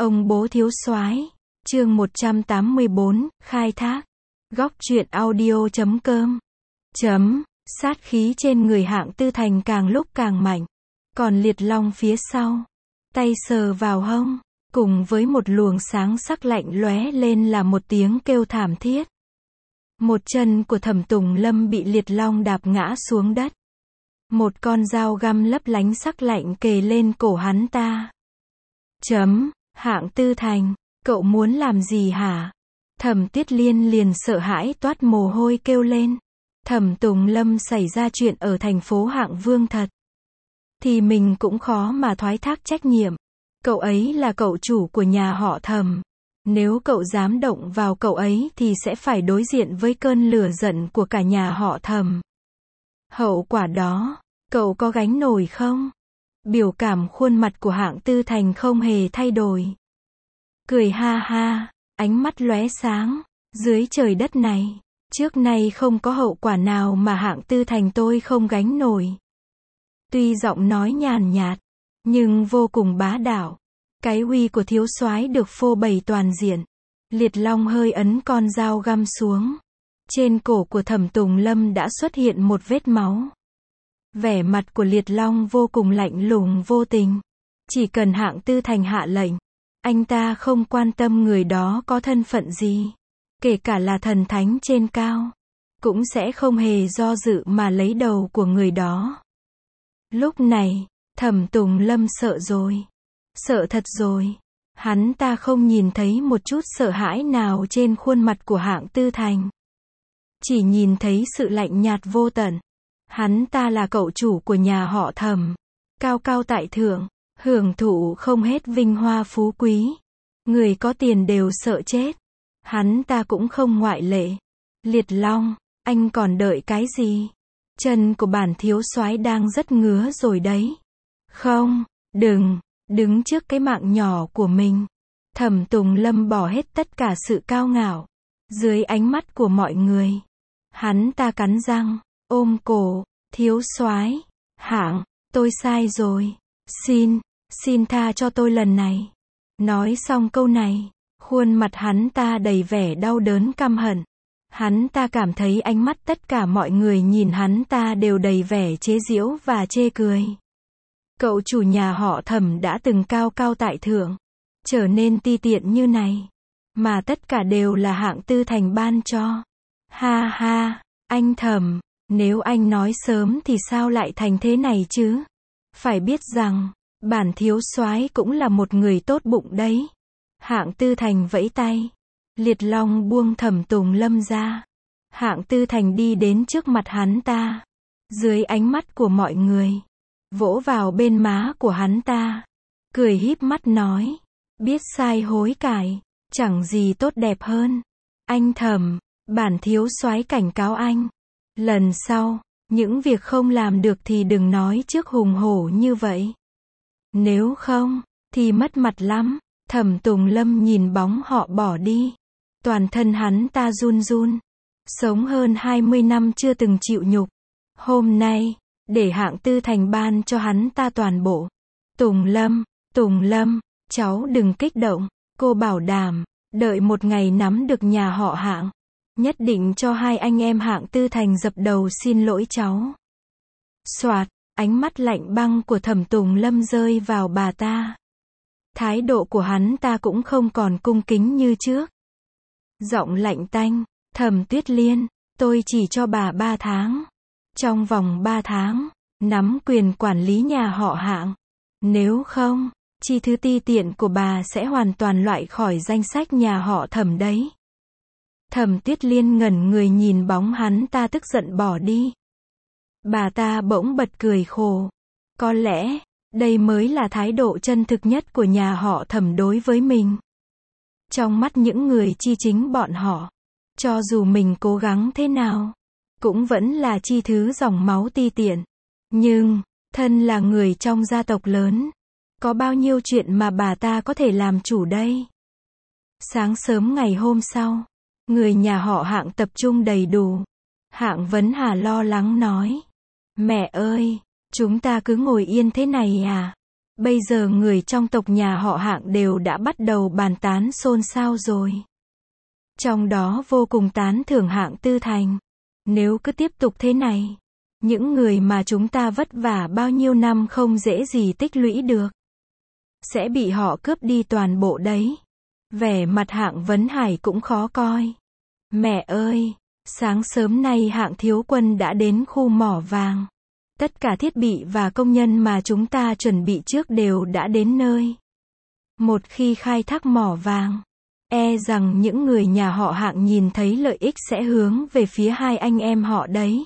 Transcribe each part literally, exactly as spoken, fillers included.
Ông bố thiếu soái, chương một trăm tám mươi bốn, khai thác. Góc truyện audio chấm com. Chấm, sát khí trên người Hạng Tư Thành càng lúc càng mạnh. Còn Liệt Long phía sau, tay sờ vào hông, cùng với một luồng sáng sắc lạnh lóe lên là một tiếng kêu thảm thiết. Một chân của Thẩm Tùng Lâm bị Liệt Long đạp ngã xuống đất. Một con dao găm lấp lánh sắc lạnh kề lên cổ hắn ta. Chấm, Hạng Tư Thành, cậu muốn làm gì hả? Thẩm Tuyết Liên liền sợ hãi toát mồ hôi kêu lên. Thẩm Tùng Lâm xảy ra chuyện ở thành phố Hạng Vương thật, thì mình cũng khó mà thoái thác trách nhiệm. Cậu ấy là cậu chủ của nhà họ Thẩm. Nếu cậu dám động vào cậu ấy thì sẽ phải đối diện với cơn lửa giận của cả nhà họ Thẩm. Hậu quả đó, cậu có gánh nổi không? Biểu cảm khuôn mặt của Hạng Tư Thành không hề thay đổi. Cười ha ha, ánh mắt lóe sáng. Dưới trời đất này, trước nay không có hậu quả nào mà Hạng Tư Thành tôi không gánh nổi. Tuy giọng nói nhàn nhạt, nhưng vô cùng bá đạo. Cái uy của thiếu soái được phô bày toàn diện. Liệt Long hơi ấn con dao găm xuống. Trên cổ của Thẩm Tùng Lâm đã xuất hiện một vết máu. Vẻ mặt của Liệt Long vô cùng lạnh lùng vô tình. Chỉ cần Hạng Tư Thành hạ lệnh, anh ta không quan tâm người đó có thân phận gì, kể cả là thần thánh trên cao, cũng sẽ không hề do dự mà lấy đầu của người đó. Lúc này, Thẩm Tùng Lâm sợ rồi. Sợ thật rồi. Hắn ta không nhìn thấy một chút sợ hãi nào trên khuôn mặt của Hạng Tư Thành. Chỉ nhìn thấy sự lạnh nhạt vô tận. Hắn ta là cậu chủ của nhà họ Thẩm, cao cao tại thượng, hưởng thụ không hết vinh hoa phú quý. Người có tiền đều sợ chết. Hắn ta cũng không ngoại lệ. Liệt Long, anh còn đợi cái gì? Chân của bản thiếu soái đang rất ngứa rồi đấy. Không, đừng, đứng trước cái mạng nhỏ của mình. Thẩm Tùng Lâm bỏ hết tất cả sự cao ngạo. Dưới ánh mắt của mọi người, hắn ta cắn răng, ôm cổ, thiếu soái, Hạng, tôi sai rồi. Xin, xin tha cho tôi lần này. Nói xong câu này, khuôn mặt hắn ta đầy vẻ đau đớn căm hận. Hắn ta cảm thấy ánh mắt tất cả mọi người nhìn hắn ta đều đầy vẻ chế giễu và chê cười. Cậu chủ nhà họ Thẩm đã từng cao cao tại thượng, trở nên ti tiện như này, mà tất cả đều là Hạng Tư Thành ban cho. Ha ha, anh Thẩm, nếu anh nói sớm thì sao lại thành thế này chứ? Phải biết rằng, bản thiếu soái cũng là một người tốt bụng đấy. Hạng Tư Thành vẫy tay. Liệt Long buông Thẩm Tùng Lâm ra. Hạng Tư Thành đi đến trước mặt hắn ta. Dưới ánh mắt của mọi người, vỗ vào bên má của hắn ta. Cười híp mắt nói. Biết sai hối cải, chẳng gì tốt đẹp hơn. Anh Thẩm, bản thiếu soái cảnh cáo anh. Lần sau, những việc không làm được thì đừng nói trước hùng hổ như vậy. Nếu không, thì mất mặt lắm. Thẩm Tùng Lâm nhìn bóng họ bỏ đi. Toàn thân hắn ta run run. Sống hơn hai mươi năm chưa từng chịu nhục. Hôm nay, để Hạng Tư Thành ban cho hắn ta toàn bộ. Tùng Lâm, Tùng Lâm, cháu đừng kích động. Cô bảo đảm, đợi một ngày nắm được nhà họ Hạng, nhất định cho hai anh em Hạng Tư Thành dập đầu xin lỗi cháu. Soạt, ánh mắt lạnh băng của Thẩm Tùng Lâm rơi vào bà ta. Thái độ của hắn ta cũng không còn cung kính như trước. Giọng lạnh tanh, Thẩm Tuyết Liên, tôi chỉ cho bà ba tháng. Trong vòng ba tháng, nắm quyền quản lý nhà họ Hạng. Nếu không, chi thứ ti tiện của bà sẽ hoàn toàn loại khỏi danh sách nhà họ Thẩm đấy. Thẩm Tuyết Liên ngẩn người nhìn bóng hắn ta tức giận bỏ đi. Bà ta bỗng bật cười khổ. Có lẽ, đây mới là thái độ chân thực nhất của nhà họ Thẩm đối với mình. Trong mắt những người chi chính bọn họ, cho dù mình cố gắng thế nào, cũng vẫn là chi thứ dòng máu ti tiện. Nhưng, thân là người trong gia tộc lớn, có bao nhiêu chuyện mà bà ta có thể làm chủ đây? Sáng sớm ngày hôm sau, người nhà họ Hạng tập trung đầy đủ. Hạng Vấn Hà lo lắng nói. Mẹ ơi, chúng ta cứ ngồi yên thế này à? Bây giờ người trong tộc nhà họ Hạng đều đã bắt đầu bàn tán xôn xao rồi. Trong đó vô cùng tán thưởng Hạng Tư Thành. Nếu cứ tiếp tục thế này, những người mà chúng ta vất vả bao nhiêu năm không dễ gì tích lũy được, sẽ bị họ cướp đi toàn bộ đấy. Vẻ mặt Hạng Vấn Hải cũng khó coi. Mẹ ơi, sáng sớm nay Hạng Thiếu Quân đã đến khu mỏ vàng. Tất cả thiết bị và công nhân mà chúng ta chuẩn bị trước đều đã đến nơi. Một khi khai thác mỏ vàng, e rằng những người nhà họ Hạng nhìn thấy lợi ích sẽ hướng về phía hai anh em họ đấy.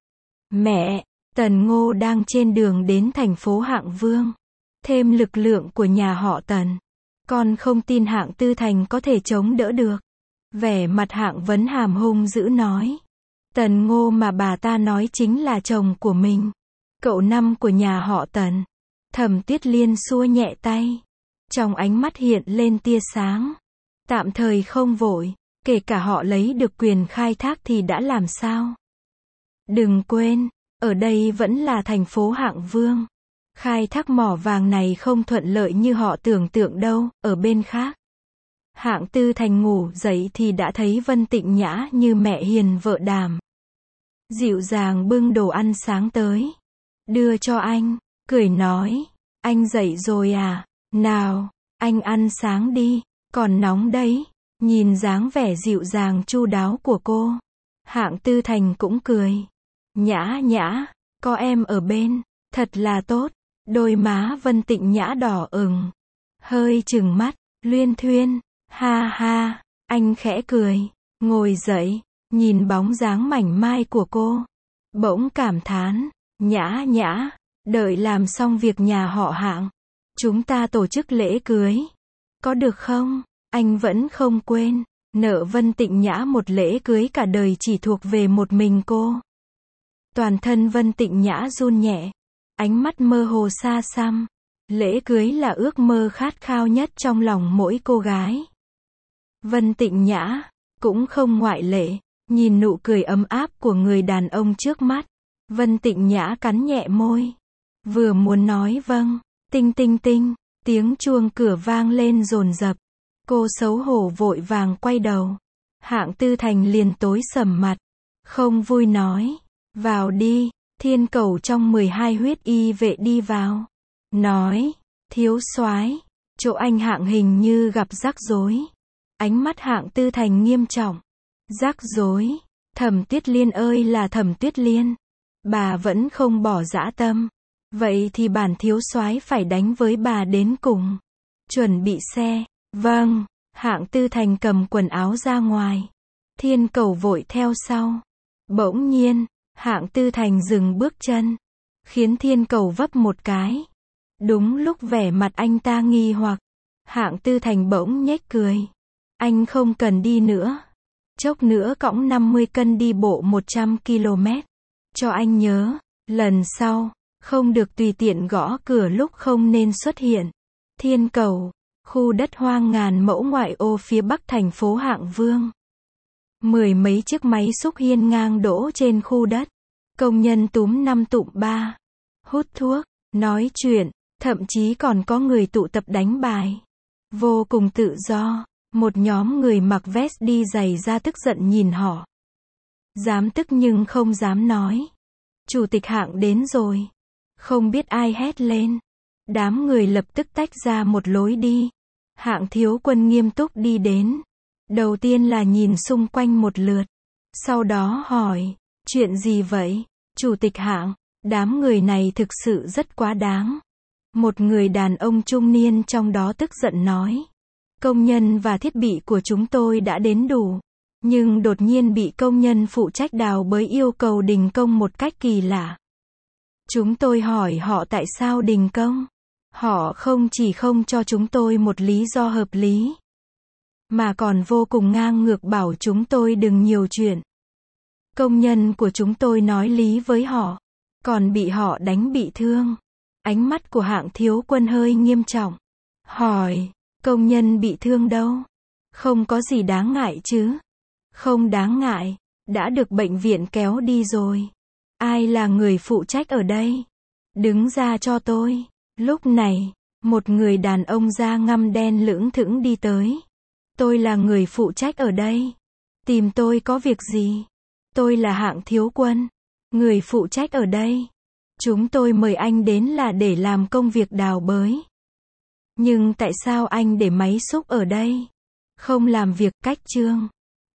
Mẹ, Tần Ngô đang trên đường đến thành phố Hạng Vương. Thêm lực lượng của nhà họ Tần. Con không tin Hạng Tư Thành có thể chống đỡ được. Vẻ mặt Hạng Vấn Hàm hung dữ nói. Tần Ngô mà bà ta nói chính là chồng của mình. Cậu năm của nhà họ Tần. Thẩm Tuyết Liên xua nhẹ tay. Trong ánh mắt hiện lên tia sáng. Tạm thời không vội. Kể cả họ lấy được quyền khai thác thì đã làm sao? Đừng quên, ở đây vẫn là thành phố Hạng Vương. Khai thác mỏ vàng này không thuận lợi như họ tưởng tượng đâu. Ở bên khác, Hạng Tư Thành ngủ dậy thì đã thấy Vân Tịnh Nhã như mẹ hiền vợ đảm. Dịu dàng bưng đồ ăn sáng tới. Đưa cho anh, cười nói. Anh dậy rồi à? Nào, anh ăn sáng đi, còn nóng đấy. Nhìn dáng vẻ dịu dàng chu đáo của cô, Hạng Tư Thành cũng cười. Nhã nhã, có em ở bên, thật là tốt. Đôi má Vân Tịnh Nhã đỏ ửng, hơi trừng mắt. Luyên thuyên, ha ha. Anh khẽ cười, ngồi dậy, nhìn bóng dáng mảnh mai của cô, bỗng cảm thán. Nhã nhã, đợi làm xong việc nhà họ Hạng, chúng ta tổ chức lễ cưới, có được không? Anh vẫn không quên, nợ Vân Tịnh Nhã một lễ cưới cả đời chỉ thuộc về một mình cô. Toàn thân Vân Tịnh Nhã run nhẹ, ánh mắt mơ hồ xa xăm. Lễ cưới là ước mơ khát khao nhất trong lòng mỗi cô gái. Vân Tịnh Nhã cũng không ngoại lệ, nhìn nụ cười ấm áp của người đàn ông trước mắt. Vân Tịnh Nhã cắn nhẹ môi, vừa muốn nói vâng, tinh tinh tinh, tiếng chuông cửa vang lên dồn dập. Cô xấu hổ vội vàng quay đầu. Hạng Tư Thành liền tối sầm mặt, không vui nói. Vào đi. Thiên Cầu trong mười hai huyết y vệ đi vào, nói. Thiếu soái, chỗ anh Hạng hình như gặp rắc rối. Ánh mắt Hạng Tư Thành nghiêm trọng. Rắc rối? Thẩm Tuyết Liên ơi là Thẩm Tuyết Liên, bà vẫn không bỏ dã tâm. Vậy thì bản thiếu soái phải đánh với bà đến cùng. Chuẩn bị xe. Vâng. Hạng Tư Thành cầm quần áo ra ngoài. Thiên Cầu vội theo sau. Bỗng nhiên, Hạng Tư Thành dừng bước chân, khiến Thiên Cầu vấp một cái. Đúng lúc vẻ mặt anh ta nghi hoặc, Hạng Tư Thành bỗng nhếch cười. Anh không cần đi nữa. Chốc nữa cõng năm mươi cân đi bộ một trăm ki lô mét. Cho anh nhớ, lần sau, không được tùy tiện gõ cửa lúc không nên xuất hiện. Thiên Cầu, khu đất hoang ngàn mẫu ngoại ô phía bắc thành phố Hạng Vương. Mười mấy chiếc máy xúc hiên ngang đỗ trên khu đất. Công nhân túm năm tụm ba, hút thuốc, nói chuyện, thậm chí còn có người tụ tập đánh bài. Vô cùng tự do. Một nhóm người mặc vest đi giày da tức giận nhìn họ. Dám tức nhưng không dám nói. Chủ tịch Hạng đến rồi. Không biết ai hét lên. Đám người lập tức tách ra một lối đi. Hạng Thiếu Quân nghiêm túc đi đến. Đầu tiên là nhìn xung quanh một lượt. Sau đó hỏi, chuyện gì vậy? Chủ tịch Hạng, đám người này thực sự rất quá đáng. Một người đàn ông trung niên trong đó tức giận nói. Công nhân và thiết bị của chúng tôi đã đến đủ. Nhưng đột nhiên bị công nhân phụ trách đào bới yêu cầu đình công một cách kỳ lạ. Chúng tôi hỏi họ tại sao đình công. Họ không chỉ không cho chúng tôi một lý do hợp lý, mà còn vô cùng ngang ngược bảo chúng tôi đừng nhiều chuyện. Công nhân của chúng tôi nói lý với họ, còn bị họ đánh bị thương. Ánh mắt của Hạng Thiếu Quân hơi nghiêm trọng. Hỏi, công nhân bị thương đâu? Không có gì đáng ngại chứ? Không đáng ngại, đã được bệnh viện kéo đi rồi. Ai là người phụ trách ở đây? Đứng ra cho tôi. Lúc này, một người đàn ông da ngăm đen lững thững đi tới. Tôi là người phụ trách ở đây. Tìm tôi có việc gì? Tôi là Hạng Thiếu Quân, người phụ trách ở đây. Chúng tôi mời anh đến là để làm công việc đào bới. Nhưng tại sao anh để máy xúc ở đây? Không làm việc cách chương.